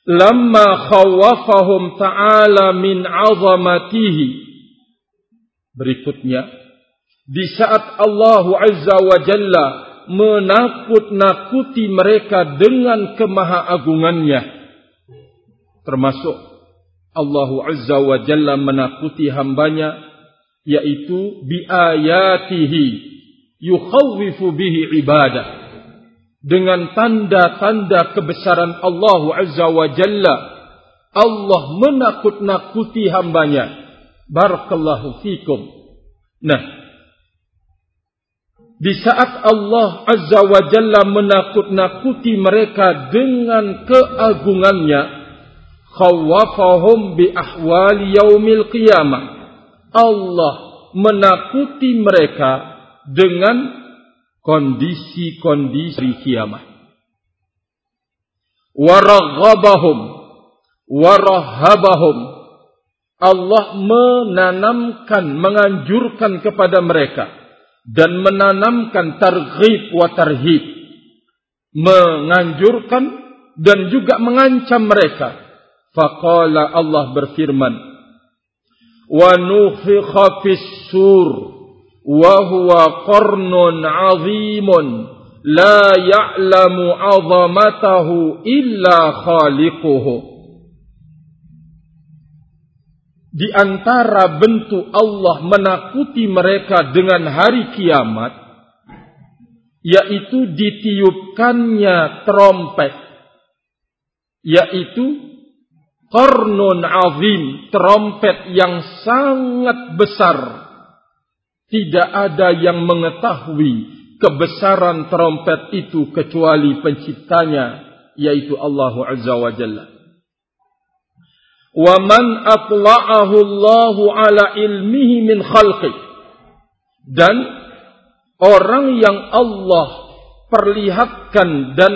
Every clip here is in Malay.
lamma khawwafahum ta'ala min 'azamatihi. Berikutnya, di saat Allah Azza wa Jalla menakut-nakuti mereka dengan kemahaagungannya, termasuk Allah Azza wa Jalla menakuti hambanya, yaitu biayatihi yukhawwifu bihi ibadah, dengan tanda-tanda kebesaran Allah Azza wa Jalla Allah menakut-nakuti hambanya. Barakallahu fikum. Nah, di saat Allah Azza wa Jalla menakut-nakuti mereka dengan keagungannya, khawwafahum bi ahwali yaumil qiyamah. Allah menakuti mereka dengan kondisi-kondisi kiamat. Waraghabahum warahabahum. Allah menanamkan, menganjurkan kepada mereka dan menanamkan targhib wa tarhib, menganjurkan dan juga mengancam mereka. Faqala, Allah berfirman, wa nufikha fis-sur wa huwa qarnun 'azimun la ya'lamu 'azamatahu illa khaliquhu. Di antara bentuk Allah menakuti mereka dengan hari kiamat, yaitu ditiupkannya trompet, yaitu qarnun 'azim, trompet yang sangat besar. Tidak ada yang mengetahui kebesaran trompet itu kecuali penciptanya, yaitu Allah Azza wa Jalla. Wa man atla'ahu Allahu ala ilmihi min khalqih. Dan orang yang Allah perlihatkan dan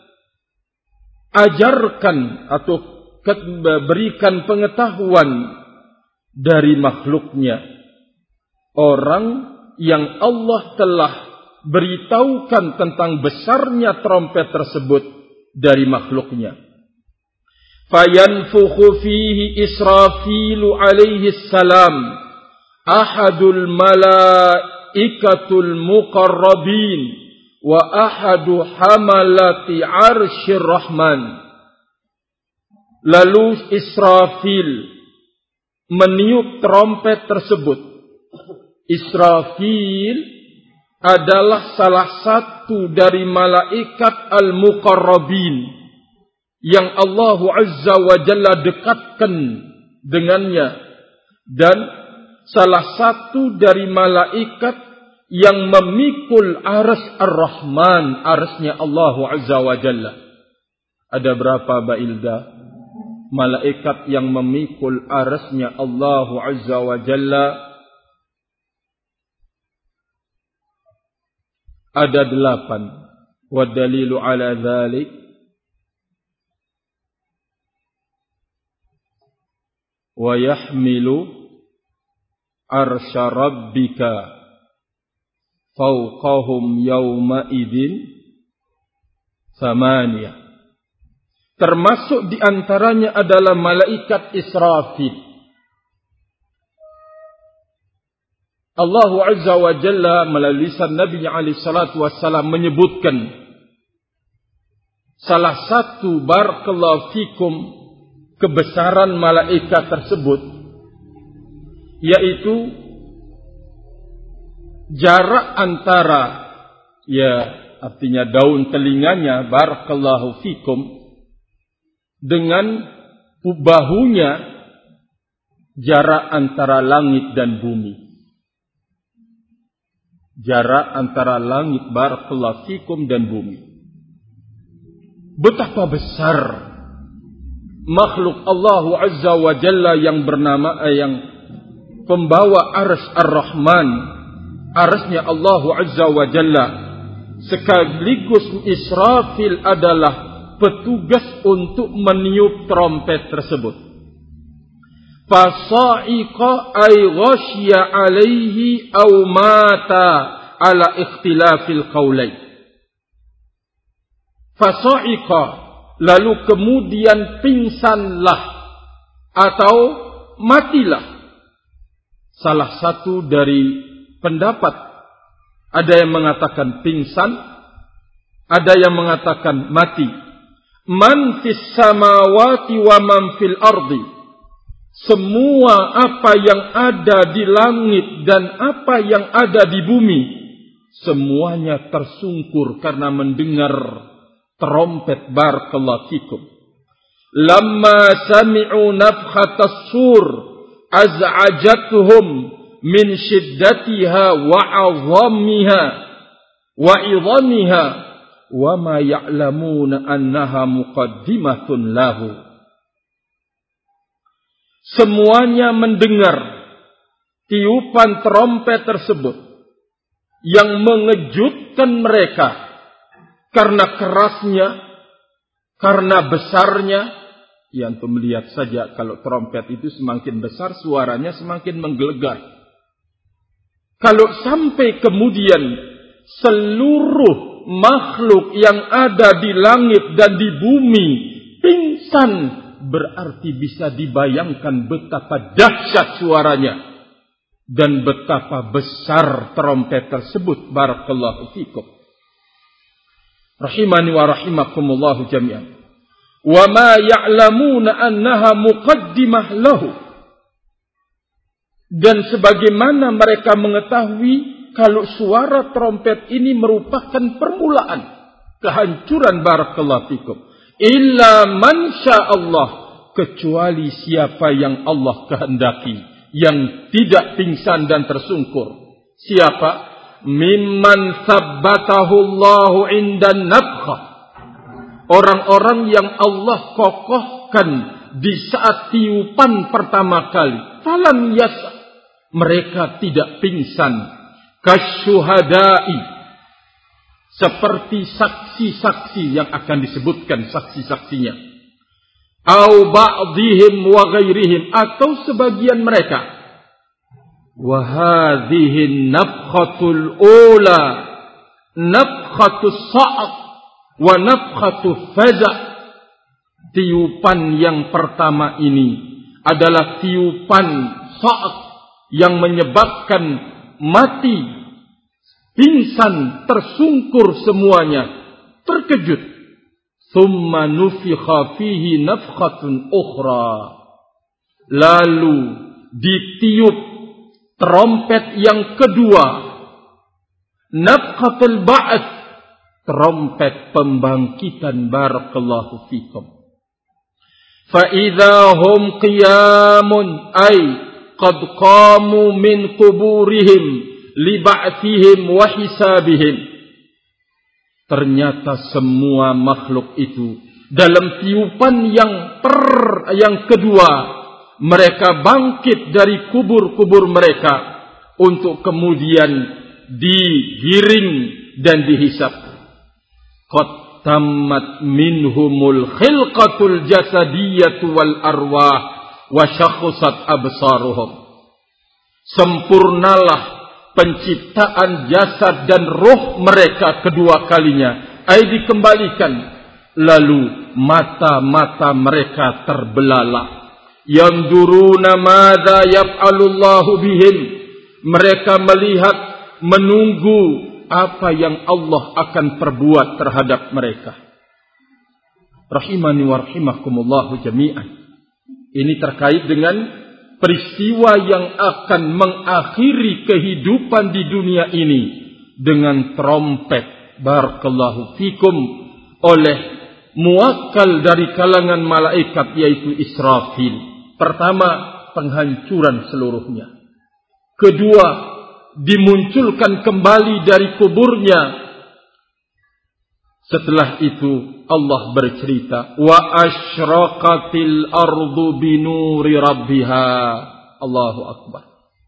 ajarkan atau berikan pengetahuan dari makhluknya, orang yang Allah telah beritahukan tentang besarnya trompet tersebut dari makhluknya. Fayanfukhu fihi Israfilu alaihi salam, ahadul malaikatul muqarrabin wa ahadu hamalati arsyir rahman. Lalu Israfil meniup trompet tersebut. Israfil adalah salah satu dari malaikat al-muqarrabin yang Allah Azza wa Jalla dekatkan dengannya, dan salah satu dari malaikat yang memikul arsy ar-Rahman, arsy-Nya Allah Azza wa Jalla. Ada berapa, Bailda, malaikat yang memikul arsy-Nya Allah Azza wa Jalla? Ada 8. Wa dalilu ala dzalik wa yahmilu arsya rabbika fawqahum yawma idin thamaniyah. Termasuk di antaranya adalah malaikat Israfil. Allah Azza wa Jalla melalui lisan Nabi alaihi salatu wassalam menyebutkan salah satu, barakallahu fikum, kebesaran malaikat tersebut, yaitu jarak antara, ya artinya daun telinganya, barakallahu fikum, dengan bahunya, jarak antara langit dan bumi. Jarak antara langit, barakallahu fikum, dan bumi. Betapa besar makhluk Allah Azza wa Jalla yang bernama yang pembawa arsy ar-Rahman, arsy-Nya Allah Azza wa Jalla. Sekaligus Israfil adalah petugas untuk meniup trompet tersebut. Fasa'iqa ay ghasya alaihi aw mata ala ikhtilafil qaulain. Fasa'iqa, lalu kemudian pingsanlah atau matilah. Salah satu dari pendapat, ada yang mengatakan pingsan, ada yang mengatakan mati. Man fis samawati wa man fil ardi. Semua apa yang ada di langit dan apa yang ada di bumi, semuanya tersungkur karena mendengar trompet. Barakallahu fikum. Lamma sami'u nafkhatas sur az'ajatuhum min shiddatiha wa 'azamiha wa 'idhamiha wa ma ya'lamuna annaha muqaddimatun lahu. Semuanya mendengar tiupan trompet tersebut yang mengejutkan mereka karena kerasnya, karena besarnya. Ya, antum melihat saja kalau trompet itu semakin besar suaranya semakin menggelegar. Kalau sampai kemudian seluruh makhluk yang ada di langit dan di bumi pingsan, berarti bisa dibayangkan betapa dahsyat suaranya dan betapa besar trompet tersebut. Barakallahu fikum. Rahimani wa rahimakumullahu jami'an. Wa ma ya'lamuna annaha muqaddimah lahu. Dan sebagaimana mereka mengetahui kalau suara trompet ini merupakan permulaan kehancuran. Barakallahu fikum. Illa man sya'allah, kecuali siapa yang Allah kehendaki, yang tidak pingsan dan tersungkur. Siapa? Mimman sabbatahu Allahu indan nafkhah. Orang-orang yang Allah kokohkan di saat tiupan pertama kali. Falam yasa, mereka tidak pingsan. Kasyuhada'i, seperti saksi-saksi yang akan disebutkan saksi-saksinya. Au ba'dihim wa ghairihim, atau sebagian mereka. Wa hadhihi nafkhatul ula nafkhatus sa'q wa nafkhatu faza'. Tiupan yang pertama ini adalah tiupan sa'q yang menyebabkan mati, pingsan, tersungkur semuanya, terkejut. Thumma nufikha fihi nafkhatun ukhra. Lalu ditiup trompet yang kedua, nafkhatul ba'ats, trompet pembangkitan. Barakallahu fikum. Fa idza hum qiyamun ay qad qamu min quburihim li ba'thihim wa hisabihim. Ternyata semua makhluk itu dalam tiupan yang kedua, mereka bangkit dari kubur-kubur mereka untuk kemudian digiring dan dihisab. Qad tammat minhumul khilqatul jasadiyatu wal arwah wa syakhsat absaruhum. Sempurnalah penciptaan jasad dan roh mereka kedua kalinya, dikembalikan, lalu mata-mata mereka terbelalak. Yanzuruna madza yaf'alullahu bihim, mereka melihat, menunggu apa yang Allah akan perbuat terhadap mereka. Rahimani wa rahimakumullahu jami'an. Ini terkait dengan peristiwa yang akan mengakhiri kehidupan di dunia ini dengan trompet. Barakallahu fikum, oleh muwakkal dari kalangan malaikat, yaitu Israfil. Pertama, penghancuran seluruhnya. Kedua, dimunculkan kembali dari kuburnya. Setelah itu Allah bercerita, wa asyraqatil ardu binuri rabbiha. Allahu akbar.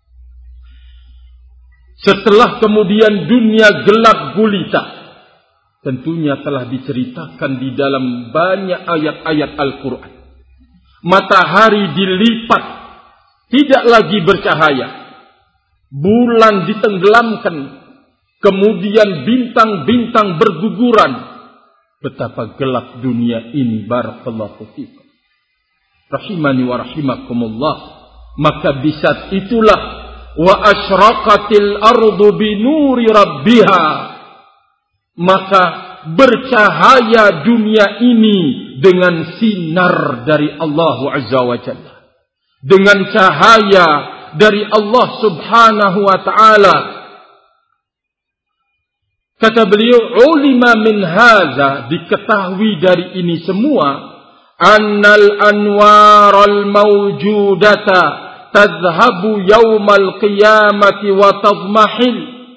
Setelah kemudian dunia gelap gulita, tentunya telah diceritakan di dalam banyak ayat-ayat Al-Quran. Matahari dilipat, tidak lagi bercahaya. Bulan ditenggelamkan, kemudian bintang-bintang berguguran. Betapa gelap dunia ini, barakallahu fikum. Rahimani wa rahimakumullah. Maka di saat itulah wa asyraqatil ardu binuri rabbiha, maka bercahaya dunia ini dengan sinar dari Allah Azza wa Jalla, dengan cahaya dari Allah Subhanahu wa ta'ala. Kata beliau, ulima min hadza, diketahui dari ini semua, annal anwaral mawjudata tadhhabu yaumal qiyamati wa tadmahil.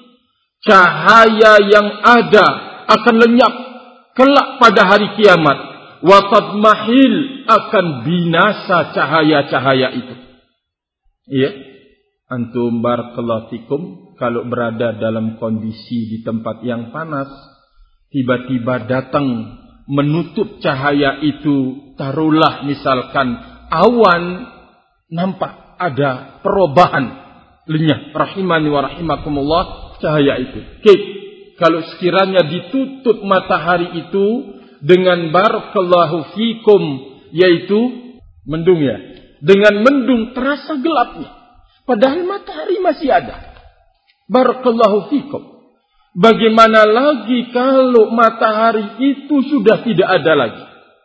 Cahaya yang ada akan lenyap kelak pada hari kiamat, wa tadmahil, akan binasa cahaya-cahaya itu. Iya, antum barakallahu fikum, kalau berada dalam kondisi di tempat yang panas, tiba-tiba datang menutup cahaya itu, taruhlah misalkan awan, nampak ada perubahan, lenyap. Rahimani wa rahimakumullah, cahaya itu. Kalau sekiranya ditutup matahari itu dengan barakallahu fikum, yaitu mendung ya, dengan mendung terasa gelapnya, padahal matahari masih ada. Barakallahu fikum. Bagaimana lagi kalau matahari itu sudah tidak ada lagi?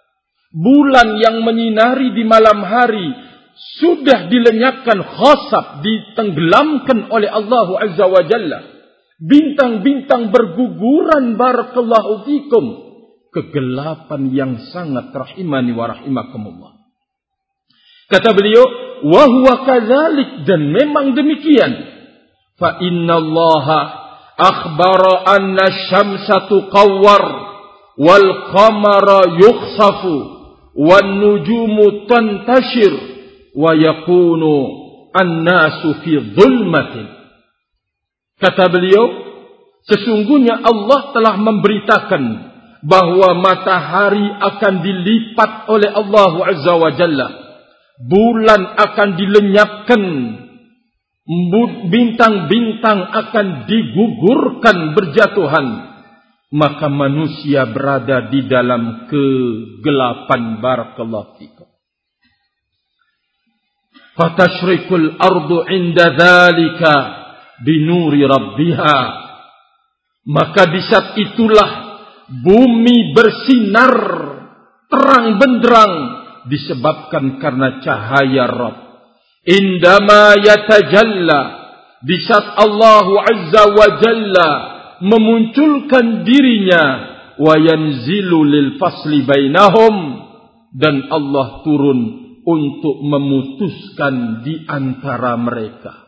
Bulan yang menyinari di malam hari sudah dilenyapkan, khasab, ditenggelamkan oleh Allah Azza wa Jalla. Bintang-bintang berguguran, barakallahu fikum. Kegelapan yang sangat, rahimani wa rahimakumullah. Kata beliau, wa huwa kadzalik, dan memang demikian. Fa innallaha akhbara anna syamsa tuqawwar wal qamara yukhsafu wan nujumu tantashir wa yakunu an-nasu fi dhulmatin. Kata beliau, sesungguhnya Allah telah memberitakan bahwa matahari akan dilipat oleh Allah Azza wa Jalla, bulan akan dilenyapkan, bintang-bintang akan digugurkan berjatuhan, maka manusia berada di dalam kegelapan. Barakallahu fikum. Fatashrikul ardu inda dzalika binuri rabbiha, maka di saat itulah bumi bersinar terang benderang disebabkan karena cahaya Rabb. Indama yatajalla, di saat Allah Azza wa Jalla memunculkan dirinya, wa yanzilu lil fasli bainahum, dan Allah turun untuk memutuskan di antara mereka.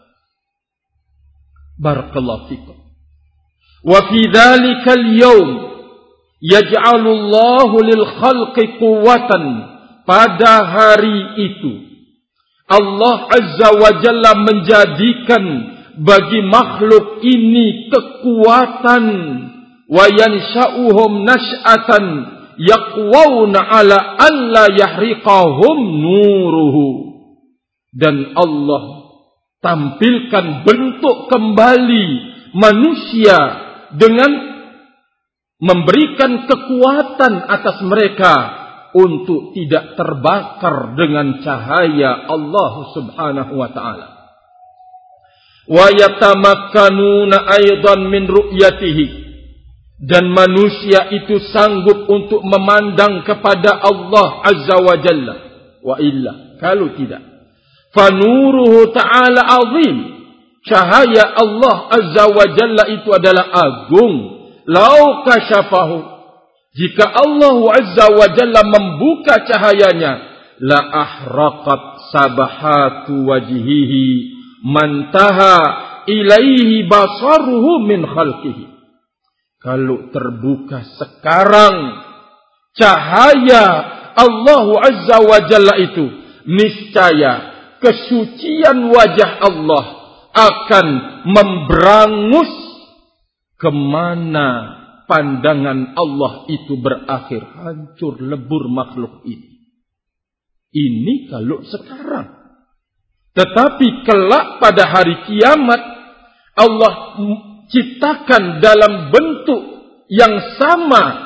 Barakallahu fikum. Wa fi dzalikal yaum yaj'alu Allahu lil khalqi quwwatan, pada hari itu Allah Azza wa Jalla menjadikan bagi makhluk ini kekuatan, wa yansha'uhum nash'atan yaqwawna ala alla yahriqahum nuruhu, dan Allah tampilkan bentuk kembali manusia dengan memberikan kekuatan atas mereka untuk tidak terbakar dengan cahaya Allah Subhanahu wa ta'ala. Wa yatamakkanuna aidan min ru'yatihi, dan manusia itu sanggup untuk memandang kepada Allah Azza wa Jalla. Wa illa, kalau tidak, fanuruhu ta'ala azim, cahaya Allah Azza wa Jalla itu adalah agung. Lau kasyafahu, jika Allah Azza wa Jalla membuka cahayanya, la ahraqat sabahatu wajhihi mantaha ilaihi basaruhu min khalqihi. Kalau terbuka sekarang cahaya Allah Azza wa Jalla itu, niscaya kesucian wajah Allah akan memberangus kemana pandangan Allah itu berakhir. Hancur lebur makhluk ini. Ini kalau sekarang. Tetapi kelak pada hari kiamat, Allah ciptakan dalam bentuk yang sama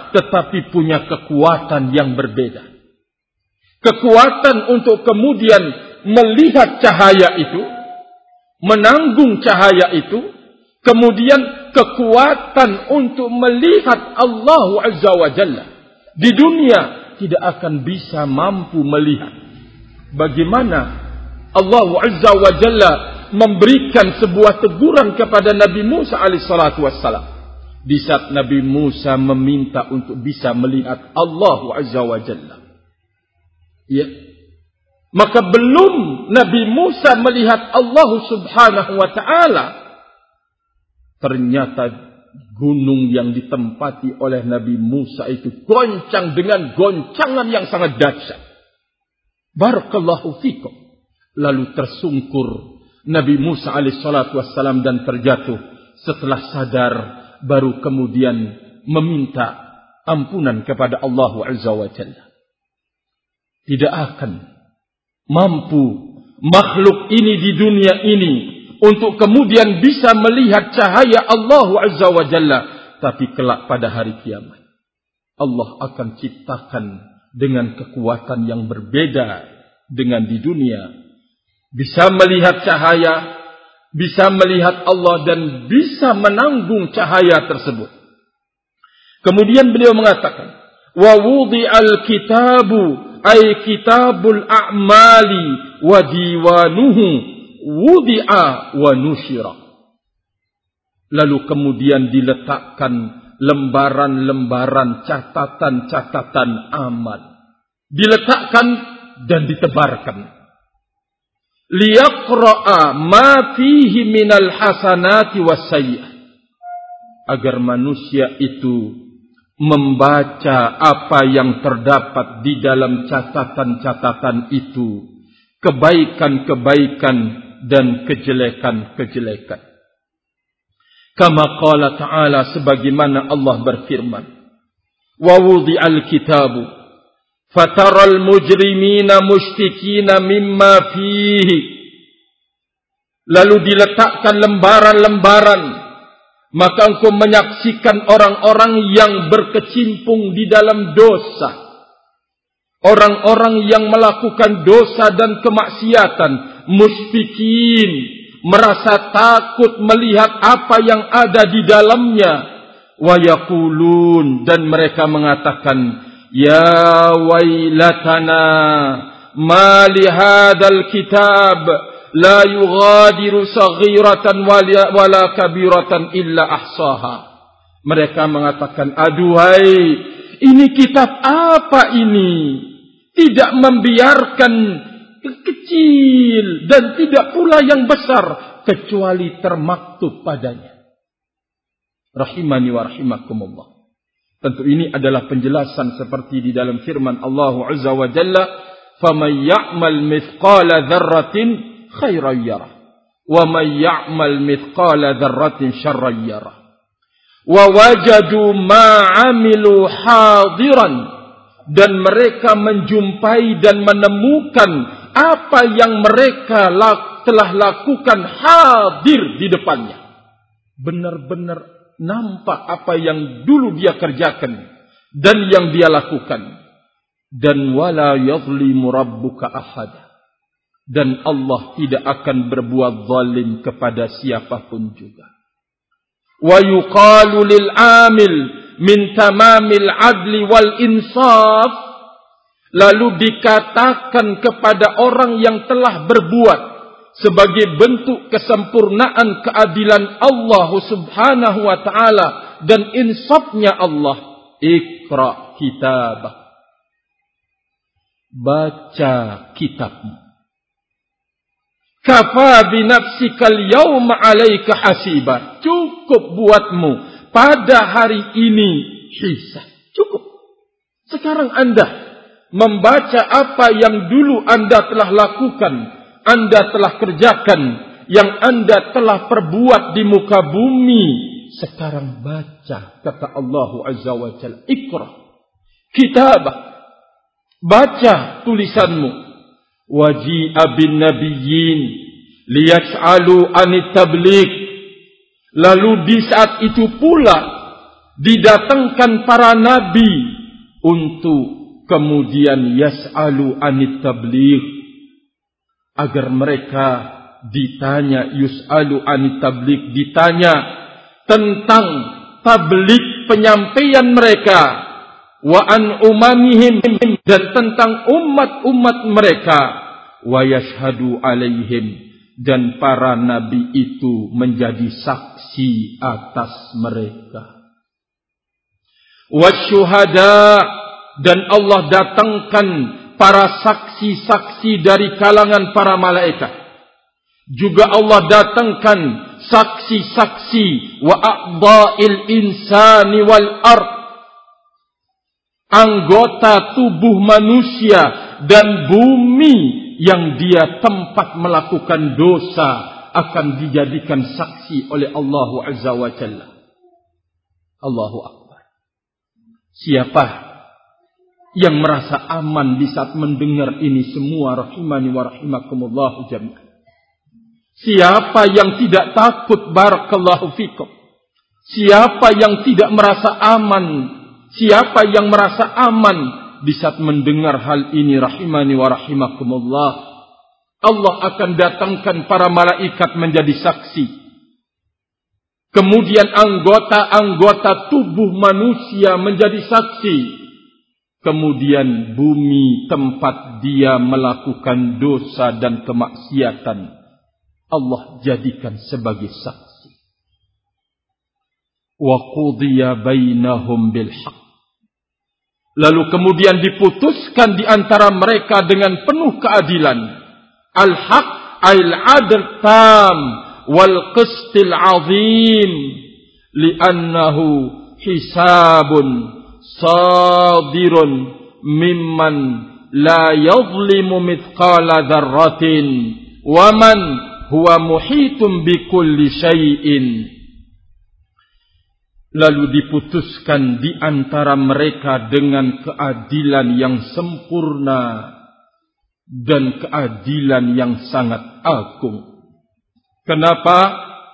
tetapi punya kekuatan yang berbeda. Kekuatan untuk kemudian melihat cahaya itu, menanggung cahaya itu, kemudian kekuatan untuk melihat Allah Azza wa Jalla. Di dunia tidak akan bisa mampu melihat. Bagaimana Allah Azza wa Jalla memberikan sebuah teguran kepada Nabi Musa alaihissalatu wassalam. Di saat Nabi Musa meminta untuk bisa melihat Allah Azza wa Jalla. Ya. Maka belum Nabi Musa melihat Allah Subhanahu wa ta'ala, ternyata gunung yang ditempati oleh Nabi Musa itu goncang dengan goncangan yang sangat dahsyat. Barakallahu fikum. Lalu tersungkur Nabi Musa alaihissalatu wassalam dan terjatuh. Setelah sadar baru kemudian meminta ampunan kepada Allah Azza wa Jalla. Tidak akan mampu makhluk ini di dunia ini untuk kemudian bisa melihat cahaya Allah Azza wa Jalla. Tapi kelak pada hari kiamat, Allah akan ciptakan dengan kekuatan yang berbeda dengan di dunia. Bisa melihat cahaya, bisa melihat Allah dan bisa menanggung cahaya tersebut. Kemudian beliau mengatakan, wa wudi'al kitabu ay kitabul a'mali wa diwanuhu wudi'a wa nusyira. Lalu kemudian diletakkan lembaran-lembaran catatan-catatan amal. Diletakkan dan ditebarkan. Liyaqra'a ma fihi minal hasanati wassayyi'ah. Agar manusia itu membaca apa yang terdapat di dalam catatan-catatan itu, kebaikan-kebaikan dan kejelekan-kejelekan. Kama qala ta'ala, sebagaimana Allah berfirman, wa wudi'al kitabu fataral mujrimina mushtikina mimma fihi. Lalu diletakkan lembaran-lembaran, maka engkau menyaksikan orang-orang yang berkecimpung di dalam dosa. Orang-orang yang melakukan dosa dan kemaksiatan. Musyfikin, merasa takut melihat apa yang ada di dalamnya. Wa yaqulun, dan mereka mengatakan, ya wailatana ma li hadzal kitab la yughadiru saghiratan wala kabiratan illa ahsaha. Mereka mengatakan, aduhai, ini kitab apa ini? Tidak membiarkan kecil dan tidak pula yang besar kecuali termaktub padanya. Rahimani wa rahimakumullah. Tentu ini adalah penjelasan seperti di dalam firman Allah Azza wa Jalla, faman ya'mal mithqala dzarratin khairan yarah wa man ya'mal mithqala dzarratin syarran yarah wa wajadu ma 'amilu hadiran, dan mereka menjumpai dan menemukan apa yang mereka telah lakukan hadir di depannya. Benar-benar nampak apa yang dulu dia kerjakan dan yang dia lakukan. Dan wala yadhlimu rabbuka ahada, dan Allah tidak akan berbuat zalim kepada siapapun juga. Wa yuqalu lil amil min tamamil adli wal insaf, lalu dikatakan kepada orang yang telah berbuat sebagai bentuk kesempurnaan keadilan Allah Subhanahu wa ta'ala dan insafnya Allah, Iqra kitabah, baca kitabmu. Kafa binafsikal yawma 'alaika hasiba, cukup buatmu pada hari ini hisab. Cukup. Sekarang Anda membaca apa yang dulu Anda telah lakukan, Anda telah kerjakan, yang Anda telah perbuat di muka bumi. Sekarang baca, kata Allah Azza wa Jalla, Iqra kitabah, baca tulisanmu. Waji'a bin nabiyyin liyas'alu anit tabligh, lalu di saat itu pula didatangkan para nabi untuk kemudian yas'alu anit tabligh, agar mereka ditanya, yus'alu anit tabligh, ditanya tentang tabligh penyampaian mereka, wa an umamihim, dan tentang umat-umat mereka, wa yashhadu alaihim, dan para nabi itu menjadi saksi atas mereka. Wasyuhada, dan Allah datangkan para saksi-saksi dari kalangan para malaikat. Juga Allah datangkan saksi-saksi wa a'dha'il insani wal ard, anggota tubuh manusia dan bumi yang dia tempat melakukan dosa akan dijadikan saksi oleh Allah Azza wa Jalla. Allahu Akbar. Siapa yang merasa aman di saat mendengar ini semua, rahimani wa rahimakumullah jami'an? Siapa yang tidak takut, barakallahu fikum? Siapa yang tidak merasa aman? Siapa yang merasa aman di saat mendengar hal ini, rahimani wa rahimakumullah? Allah akan datangkan para malaikat menjadi saksi. Kemudian anggota-anggota tubuh manusia menjadi saksi. Kemudian bumi tempat dia melakukan dosa dan kemaksiatan, Allah jadikan sebagai saksi. Wa qudiya bainahum bil haqq. Lalu kemudian diputuskan di antara mereka dengan penuh keadilan. Al-haq al-adl tam wal qistil azim, li'annahu hisabun sadirun mimman la yadhlimu mithqala dzarratin wa man huwa muhitun bikulli syai'in. Lalu diputuskan di antara mereka dengan keadilan yang sempurna dan keadilan yang sangat agung. Kenapa?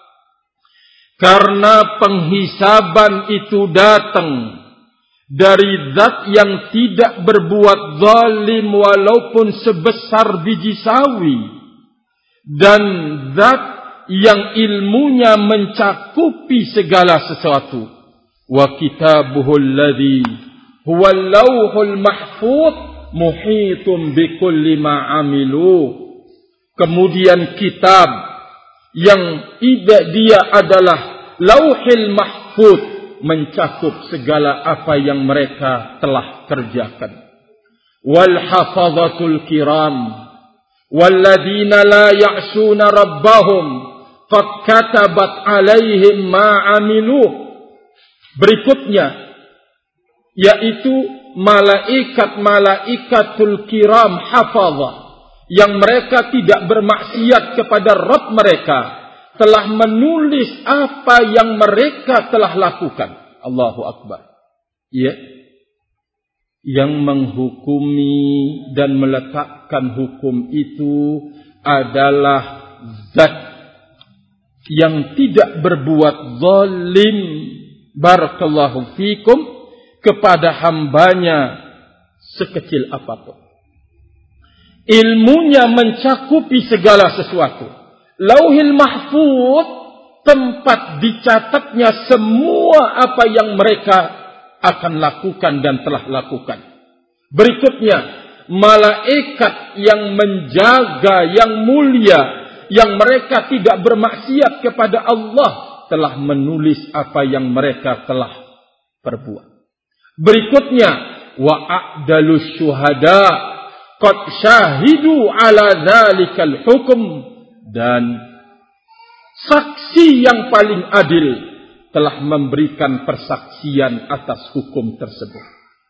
Karena penghisaban itu datang dari zat yang tidak berbuat zalim walaupun sebesar biji sawi, dan zat yang ilmunya mencakupi segala sesuatu. Wa kitabuhul ladzi huwal lauhul mahfuz muhitun bikulli ma amilu. Kemudian kitab yang dia adalah lauhil mahfuz, mencakup segala apa yang mereka telah kerjakan. Wal hafazatul kiram walladzina la ya'suna rabbahum qad katabat alaihim ma amilu. Berikutnya yaitu malaikat-malaikatul kiram hafazah, yang mereka tidak bermaksiat kepada Rabb mereka, telah menulis apa yang mereka telah lakukan. Allahu Akbar. Ya. Yang menghukumi dan meletakkan hukum itu adalah zat yang tidak berbuat zalim, barakallahu fikum, kepada hambanya sekecil apapun. Ilmunya mencakupi segala sesuatu. Lauhil mahfuz, tempat dicatatnya semua apa yang mereka akan lakukan dan telah lakukan. Berikutnya, malaikat yang menjaga, yang mulia, yang mereka tidak bermaksiat kepada Allah, telah menulis apa yang mereka telah perbuat. Berikutnya, wa a'dalus syuhada qad syahidu ala dzalikal hukum, dan saksi yang paling adil telah memberikan persaksian atas hukum tersebut.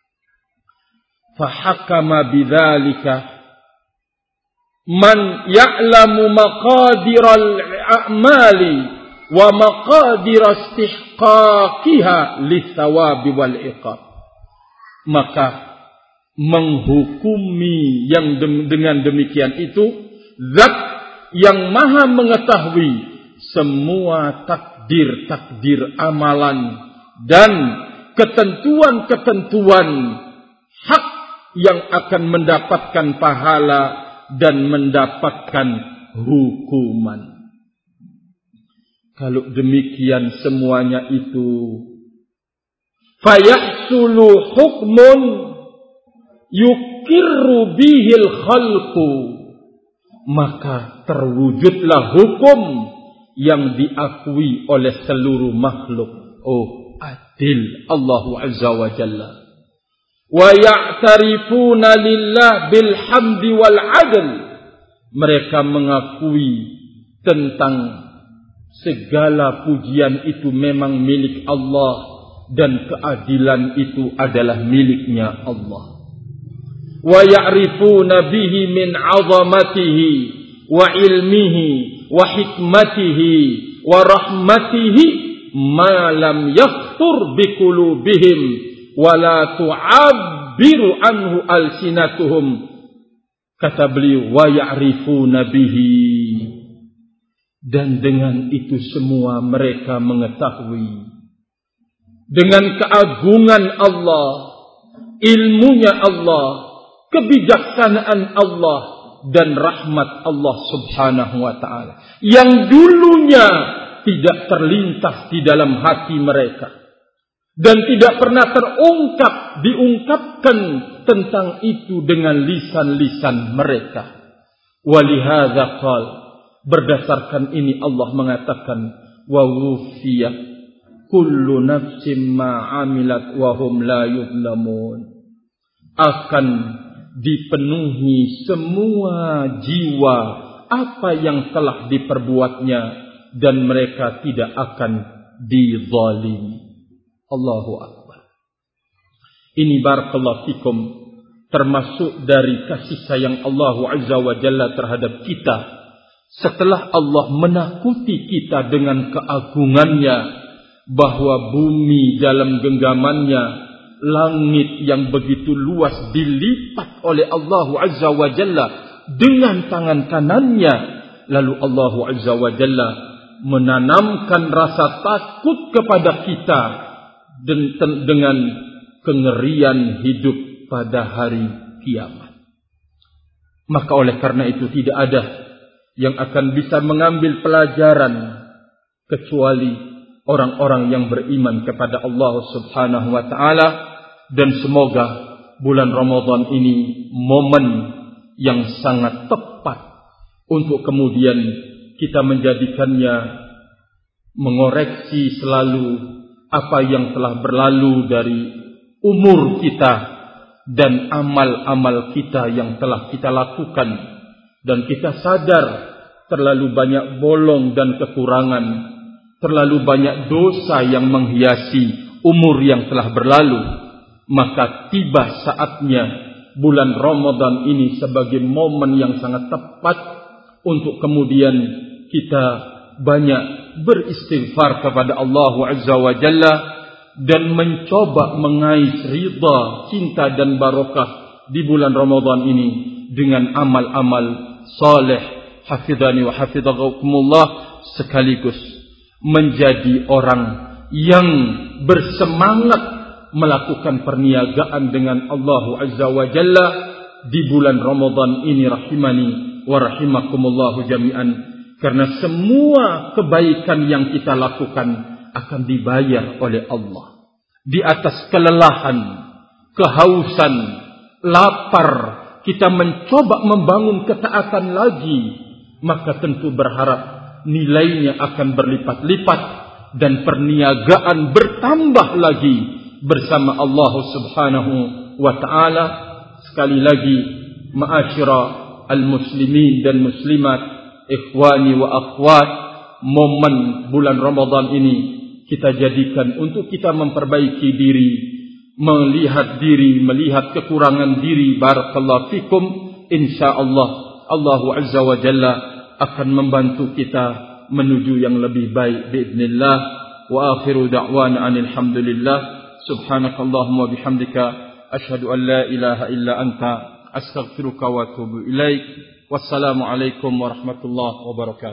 Fahakama bidzalika man ya'lamu maqadiral a'mali wa maqadir istihqaqiha lithawabi wal iqab. Maka menghukumi yang dengan demikian itu zat yang maha mengetahui semua takdir amalan dan ketentuan-ketentuan hak yang akan mendapatkan pahala dan mendapatkan hukuman. Kalau demikian semuanya itu, fayahsulu hukmun yukirru bihil khalqu, maka terwujudlah hukum yang diakui oleh seluruh makhluk. Oh, adil Allah Azza wa Jalla. Wa ya'tarifuna lillah bil hamdi wal adl. Mereka mengakui tentang segala pujian itu memang milik Allah dan keadilan itu adalah miliknya Allah. Wa ya'rifuna bihi min 'azamatihi wa ilmihi wa hikmatihi wa rahmatihi ma lam yakhtur bi qulubihim wa la tu'abbiru anhu alsinatuhum. Kata beliau, wa ya'rifuna bihi, dan dengan itu semua mereka mengetahui dengan keagungan Allah, ilmunya Allah, kebijaksanaan Allah dan rahmat Allah Subhanahu wa taala yang dulunya tidak terlintas di dalam hati mereka dan tidak pernah diungkapkan tentang itu dengan lisan-lisan mereka. Walihadza qala, berdasarkan ini Allah mengatakan, wa wufiyat kullu nafsin ma 'amilat wa hum la yuzlamun. Akan dipenuhi semua jiwa apa yang telah diperbuatnya dan mereka tidak akan dizalimi. Allahu Akbar. Ini barakallahu fikum termasuk dari kasih sayang Allah Azza wa Jalla terhadap kita. Setelah Allah menakuti kita dengan keagungannya, bahwa bumi dalam genggamannya, langit yang begitu luas dilipat oleh Allah Azza wa Jalla dengan tangan kanannya, lalu Allah Azza wa Jalla menanamkan rasa takut kepada kita dengan kengerian hidup pada hari kiamat. Maka oleh karena itu tidak ada yang akan bisa mengambil pelajaran kecuali orang-orang yang beriman kepada Allah Subhanahu wa taala. Dan semoga bulan Ramadan ini momen yang sangat tepat untuk kemudian kita menjadikannya mengoreksi selalu apa yang telah berlalu dari umur kita dan amal-amal kita yang telah kita lakukan. Dan kita sadar terlalu banyak bolong dan kekurangan, terlalu banyak dosa yang menghiasi umur yang telah berlalu. Maka tiba saatnya bulan Ramadan ini sebagai momen yang sangat tepat untuk kemudian kita banyak beristighfar kepada Allah Azza wa Jalla dan mencoba mengais ridha, cinta dan barokah di bulan Ramadan ini dengan amal-amal saleh, hafidhani wa hafidhakumullah, sekaligus menjadi orang yang bersemangat melakukan perniagaan dengan Allah Azza wa Jalla di bulan Ramadan ini, rahimani wa rahimakumullahu jami'an. Karena semua kebaikan yang kita lakukan akan dibayar oleh Allah. Di atas kelelahan, kehausan, lapar, kita mencoba membangun ketaatan lagi, maka tentu berharap nilainya akan berlipat-lipat dan perniagaan bertambah lagi bersama Allah Subhanahu wa taala. Sekali lagi, ma'asyira al-muslimin dan muslimat, ikhwani wa akhwat, momen bulan Ramadan ini kita jadikan untuk kita memperbaiki diri, melihat kekurangan diri. Barakallahu fikum. Insyaallah Allah Azza wa Jalla akan membantu kita menuju yang lebih baik biiznillah. Wa akhiru da'wana alhamdulillah. Subhanakallahumma bihamdika asyhadu an la ilaha illa anta astaghfiruka wa atubu ilaik. Wassalamualaikum warahmatullahi wabarakatuh.